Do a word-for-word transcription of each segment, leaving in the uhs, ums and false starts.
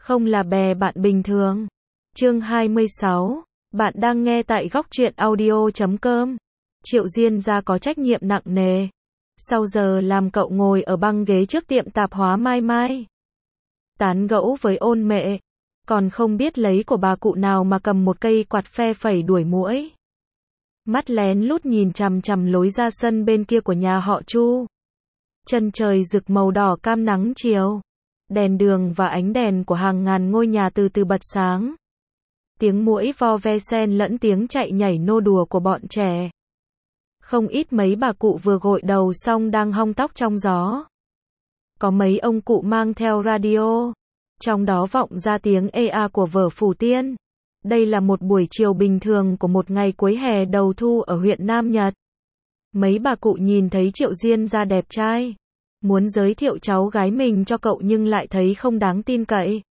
Không là bè bạn bình thường. Chương hai mươi sáu. Bạn đang nghe tại góc truyện audio chấm com. Triệu Diên gia có trách nhiệm nặng nề. Sau giờ làm cậu ngồi ở băng ghế trước tiệm tạp hóa Mai Mai. Tán gẫu với Ôn Mệ. Còn không biết lấy của bà cụ nào mà cầm một cây quạt phe phẩy đuổi muỗi. Mắt lén lút nhìn chằm chằm lối ra sân bên kia của nhà họ Chu. Chân trời rực màu đỏ cam nắng chiều. Đèn đường và ánh đèn của hàng ngàn ngôi nhà từ từ bật sáng. Tiếng muỗi vo ve xen lẫn tiếng chạy nhảy nô đùa của bọn trẻ. Không ít mấy bà cụ vừa gội đầu xong đang hong tóc trong gió. Có mấy ông cụ mang theo radio. Trong đó vọng ra tiếng ê a của vở Phủ Tiên. Đây là một buổi chiều bình thường của một ngày cuối hè đầu thu ở huyện Nam Nhật. Mấy bà cụ nhìn thấy Triệu Diên gia đẹp trai. Muốn giới thiệu cháu gái mình cho cậu nhưng lại thấy không đáng tin cậy.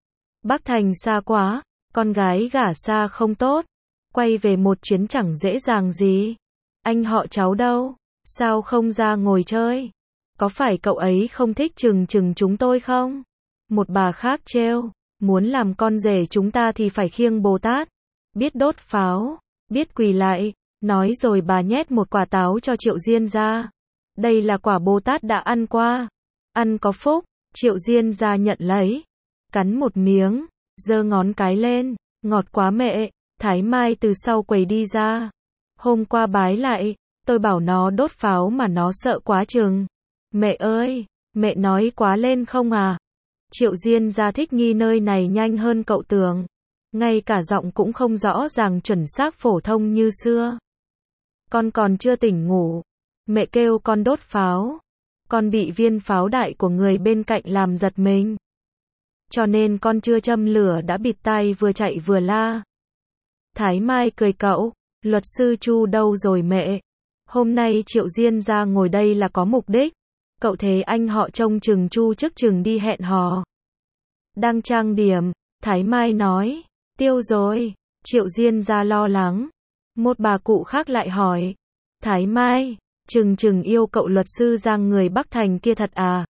Bắc Thành xa quá, con gái gả xa không tốt. Quay về một chuyến chẳng dễ dàng gì. Anh họ cháu đâu? Sao không ra ngồi chơi? Có phải cậu ấy không thích chừng chừng chúng tôi không? Một bà khác trêu, muốn làm con rể chúng ta thì phải khiêng Bồ Tát. Biết đốt pháo, biết quỳ lại. Nói rồi bà nhét một quả táo cho Triệu Diên gia. Đây là quả Bồ Tát đã ăn qua. Ăn có phúc. Triệu Diên gia nhận lấy. Cắn một miếng. Giơ ngón cái lên. Ngọt quá mẹ. Thái Mai từ sau quầy đi ra. Hôm qua bái lại. Tôi bảo nó đốt pháo mà nó sợ quá chừng. Mẹ ơi. Mẹ nói quá lên không à? Triệu Diên gia thích nghi nơi này nhanh hơn cậu tưởng. Ngay cả giọng cũng không rõ ràng chuẩn xác phổ thông như xưa. Con còn chưa tỉnh ngủ. Mẹ kêu con đốt pháo. Con bị viên pháo đại của người bên cạnh làm giật mình. Cho nên con chưa châm lửa đã bịt tai vừa chạy vừa la. Thái Mai cười cậu. Luật sư Chu đâu rồi mẹ? Hôm nay Triệu Diên gia ngồi đây là có mục đích. Cậu thấy anh họ trông chừng Chu trước chừng đi hẹn hò. Đang trang điểm. Thái Mai nói. Tiêu rồi. Triệu Diên gia lo lắng. Một bà cụ khác lại hỏi. Thái Mai, chừng chừng yêu cậu luật sư Giang người Bắc Thành kia thật à?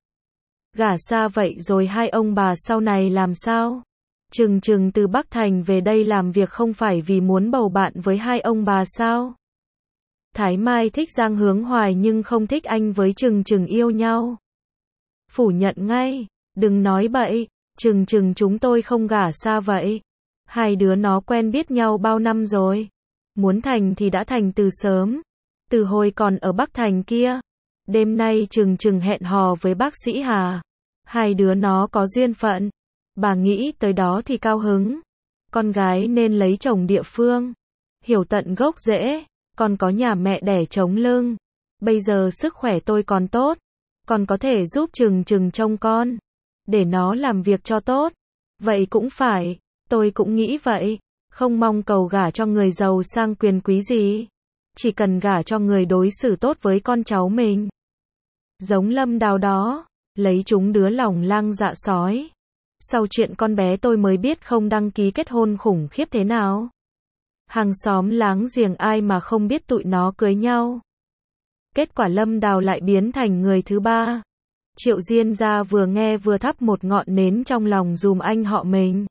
Gả xa vậy rồi hai ông bà sau này làm sao? Chừng chừng từ Bắc Thành về đây làm việc không phải vì muốn bầu bạn với hai ông bà sao? Thái Mai thích Giang Hướng Hoài nhưng không thích anh với chừng chừng yêu nhau. Phủ nhận ngay, đừng nói bậy, chừng chừng chúng tôi không gả xa vậy. Hai đứa nó quen biết nhau bao năm rồi. Muốn thành thì đã thành từ sớm. Từ hồi còn ở Bắc Thành kia. Đêm nay chừng chừng hẹn hò với bác sĩ Hà. Hai đứa nó có duyên phận. Bà nghĩ tới đó thì cao hứng. Con gái nên lấy chồng địa phương. Hiểu tận gốc rễ. Con có nhà mẹ đẻ chống lưng. Bây giờ sức khỏe tôi còn tốt. Con có thể giúp chừng chừng trông con. Để nó làm việc cho tốt. Vậy cũng phải. Tôi cũng nghĩ vậy. Không mong cầu gả cho người giàu sang quyền quý gì. Chỉ cần gả cho người đối xử tốt với con cháu mình. Giống Lâm Đào đó. Lấy chúng đứa lòng lang dạ sói. Sau chuyện con bé tôi mới biết không đăng ký kết hôn khủng khiếp thế nào. Hàng xóm láng giềng ai mà không biết tụi nó cưới nhau. Kết quả Lâm Đào lại biến thành người thứ ba. Triệu Diên gia vừa nghe vừa thắp một ngọn nến trong lòng dùm anh họ mình.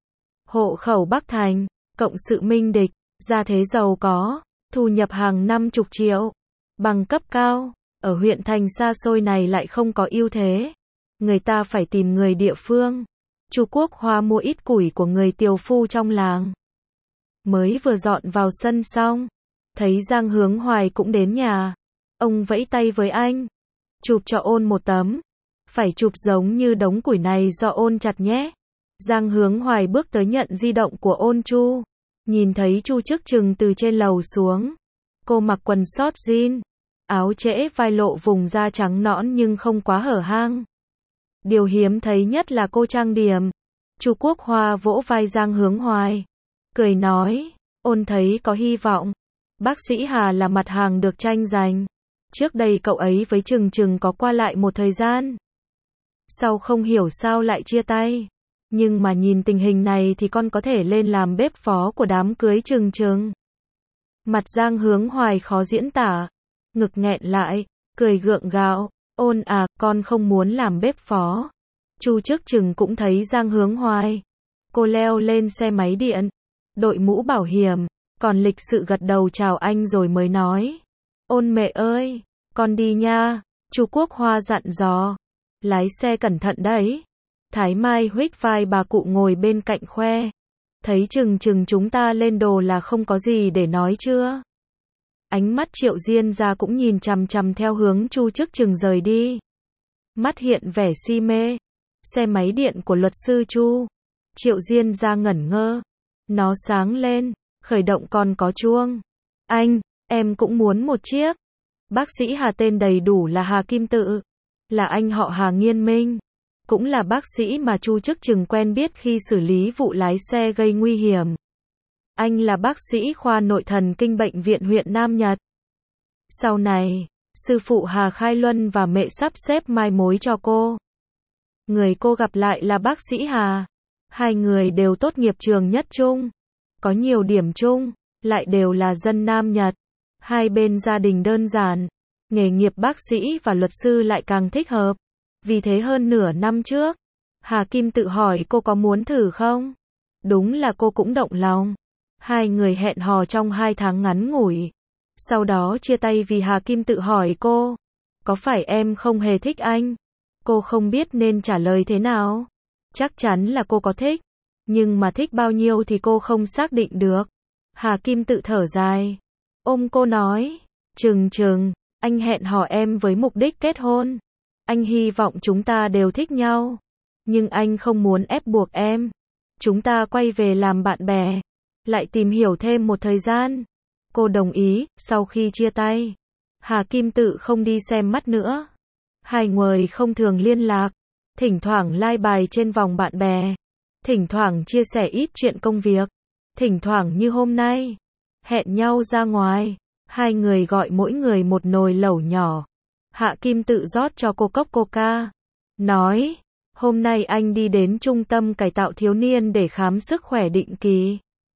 Hộ khẩu Bắc Thành, cộng sự minh địch, gia thế giàu có, thu nhập hàng năm chục triệu, bằng cấp cao, ở huyện thành xa xôi này lại không có ưu thế. Người ta phải tìm người địa phương. Chu Quốc Hoa mua ít củi của người tiều phu trong làng. Mới vừa dọn vào sân xong, thấy Giang Hướng Hoài cũng đến nhà. Ông vẫy tay với anh, chụp cho Ôn một tấm. Phải chụp giống như đống củi này do Ôn chặt nhé. Giang Hướng Hoài bước tới nhận di động của Ôn Chu. Nhìn thấy Chu trước chừng từ trên lầu xuống. Cô mặc quần short jean. Áo trễ vai lộ vùng da trắng nõn nhưng không quá hở hang. Điều hiếm thấy nhất là cô trang điểm. Chu Quốc Hoa vỗ vai Giang Hướng Hoài. Cười nói. Ôn thấy có hy vọng. Bác sĩ Hà là mặt hàng được tranh giành. Trước đây cậu ấy với chừng chừng có qua lại một thời gian. Sau không hiểu sao lại chia tay. Nhưng mà nhìn tình hình này thì con có thể lên làm bếp phó của đám cưới chừng chừng. Mặt Giang Hướng Hoài khó diễn tả. Ngực nghẹn lại, cười gượng gạo. Ôn à, con không muốn làm bếp phó. Chu Trước Chừng cũng thấy Giang Hướng Hoài. Cô leo lên xe máy điện, đội mũ bảo hiểm, còn lịch sự gật đầu chào anh rồi mới nói. Ôn mẹ ơi, con đi nha, Chu Quốc Hoa dặn dò. Lái xe cẩn thận đấy. Thái Mai huých vai bà cụ ngồi bên cạnh khoe. Thấy Chừng Chừng chúng ta lên đồ là không có gì để nói chưa? Ánh mắt Triệu Diên Gia cũng nhìn chằm chằm theo hướng Chu Trước Chừng rời đi. Mắt hiện vẻ si mê. Xe máy điện của luật sư Chu. Triệu Diên Gia ngẩn ngơ. Nó sáng lên, khởi động còn có chuông. Anh, em cũng muốn một chiếc. Bác sĩ Hà tên đầy đủ là Hà Kim Tự. Là anh họ Hà Nghiên Minh. Cũng là bác sĩ mà Chu Trước Chừng quen biết khi xử lý vụ lái xe gây nguy hiểm. Anh là bác sĩ khoa nội thần kinh bệnh viện huyện Nam Nhật. Sau này, sư phụ Hà Khai Luân và mẹ sắp xếp mai mối cho cô. Người cô gặp lại là bác sĩ Hà. Hai người đều tốt nghiệp trường Nhất Trung. Có nhiều điểm chung, lại đều là dân Nam Nhật. Hai bên gia đình đơn giản. Nghề nghiệp bác sĩ và luật sư lại càng thích hợp. Vì thế hơn nửa năm trước, Hà Kim Tự hỏi cô có muốn thử không? Đúng là cô cũng động lòng. Hai người hẹn hò trong hai tháng ngắn ngủi. Sau đó chia tay vì Hà Kim Tự hỏi cô. Có phải em không hề thích anh? Cô không biết nên trả lời thế nào. Chắc chắn là cô có thích. Nhưng mà thích bao nhiêu thì cô không xác định được. Hà Kim Tự thở dài. Ôm cô nói. Chừng Chừng, anh hẹn hò em với mục đích kết hôn. Anh hy vọng chúng ta đều thích nhau. Nhưng anh không muốn ép buộc em. Chúng ta quay về làm bạn bè. Lại tìm hiểu thêm một thời gian. Cô đồng ý. Sau khi chia tay, Hà Kim Tự không đi xem mắt nữa. Hai người không thường liên lạc. Thỉnh thoảng like bài trên vòng bạn bè. Thỉnh thoảng chia sẻ ít chuyện công việc. Thỉnh thoảng như hôm nay, hẹn nhau ra ngoài. Hai người gọi mỗi người một nồi lẩu nhỏ. Hạ Kim Tự rót cho cô cốc coca. Nói, hôm nay anh đi đến trung tâm cải tạo thiếu niên để khám sức khỏe định kỳ.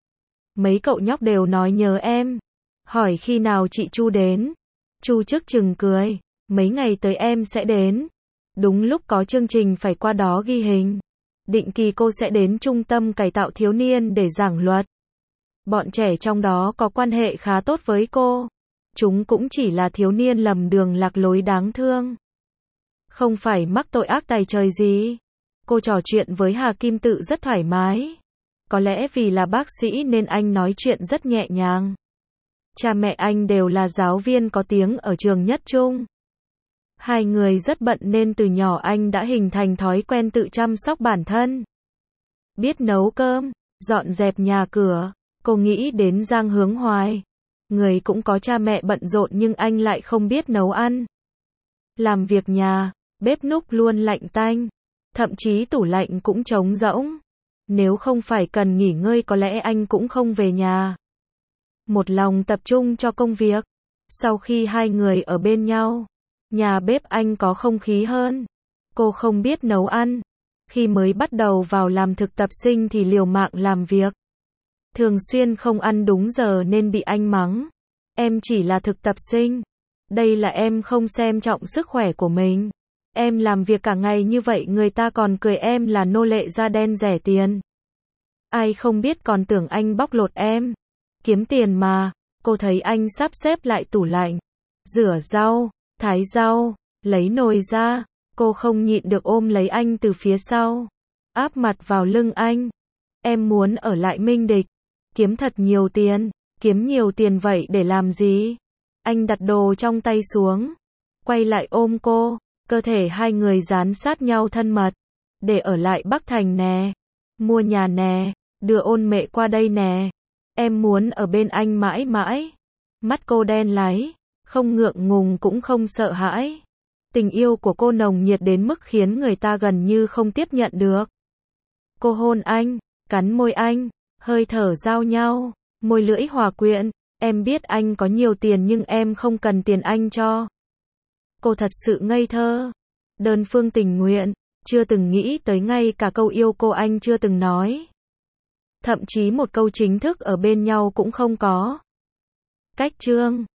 Mấy cậu nhóc đều nói nhớ em. Hỏi khi nào chị Chu đến. Chu Trước Chừng cười. Mấy ngày tới em sẽ đến. Đúng lúc có chương trình phải qua đó ghi hình. Định kỳ cô sẽ đến trung tâm cải tạo thiếu niên để giảng luật. Bọn trẻ trong đó có quan hệ khá tốt với cô. Chúng cũng chỉ là thiếu niên lầm đường lạc lối đáng thương. Không phải mắc tội ác tày trời gì. Cô trò chuyện với Hà Kim Tự rất thoải mái. Có lẽ vì là bác sĩ nên anh nói chuyện rất nhẹ nhàng. Cha mẹ anh đều là giáo viên có tiếng ở trường Nhất Trung. Hai người rất bận nên từ nhỏ anh đã hình thành thói quen tự chăm sóc bản thân. Biết nấu cơm, dọn dẹp nhà cửa. Cô nghĩ đến Giang Hướng Hoài. Người cũng có cha mẹ bận rộn nhưng anh lại không biết nấu ăn. Làm việc nhà, bếp núc luôn lạnh tanh. Thậm chí tủ lạnh cũng trống rỗng. Nếu không phải cần nghỉ ngơi có lẽ anh cũng không về nhà. Một lòng tập trung cho công việc. Sau khi hai người ở bên nhau, nhà bếp anh có không khí hơn. Cô không biết nấu ăn. Khi mới bắt đầu vào làm thực tập sinh thì liều mạng làm việc. Thường xuyên không ăn đúng giờ nên bị anh mắng. Em chỉ là thực tập sinh. Đây là em không xem trọng sức khỏe của mình. Em làm việc cả ngày như vậy người ta còn cười em là nô lệ da đen rẻ tiền. Ai không biết còn tưởng anh bóc lột em. Kiếm tiền mà. Cô thấy anh sắp xếp lại tủ lạnh. Rửa rau, thái rau, lấy nồi ra. Cô không nhịn được ôm lấy anh từ phía sau. Áp mặt vào lưng anh. Em muốn ở lại Minh Địch. Kiếm thật nhiều tiền. Kiếm nhiều tiền vậy để làm gì? Anh đặt đồ trong tay xuống. Quay lại ôm cô. Cơ thể hai người dán sát nhau thân mật. Để ở lại Bắc Thành nè. Mua nhà nè. Đưa ôn mẹ qua đây nè. Em muốn ở bên anh mãi mãi. Mắt cô đen láy. Không ngượng ngùng cũng không sợ hãi. Tình yêu của cô nồng nhiệt đến mức khiến người ta gần như không tiếp nhận được. Cô hôn anh. Cắn môi anh. Hơi thở giao nhau. Môi lưỡi hòa quyện. Em biết anh có nhiều tiền nhưng em không cần tiền anh cho. Cô thật sự ngây thơ. Đơn phương tình nguyện. Chưa từng nghĩ tới ngay cả câu yêu cô anh chưa từng nói. Thậm chí một câu chính thức ở bên nhau cũng không có. Cách chương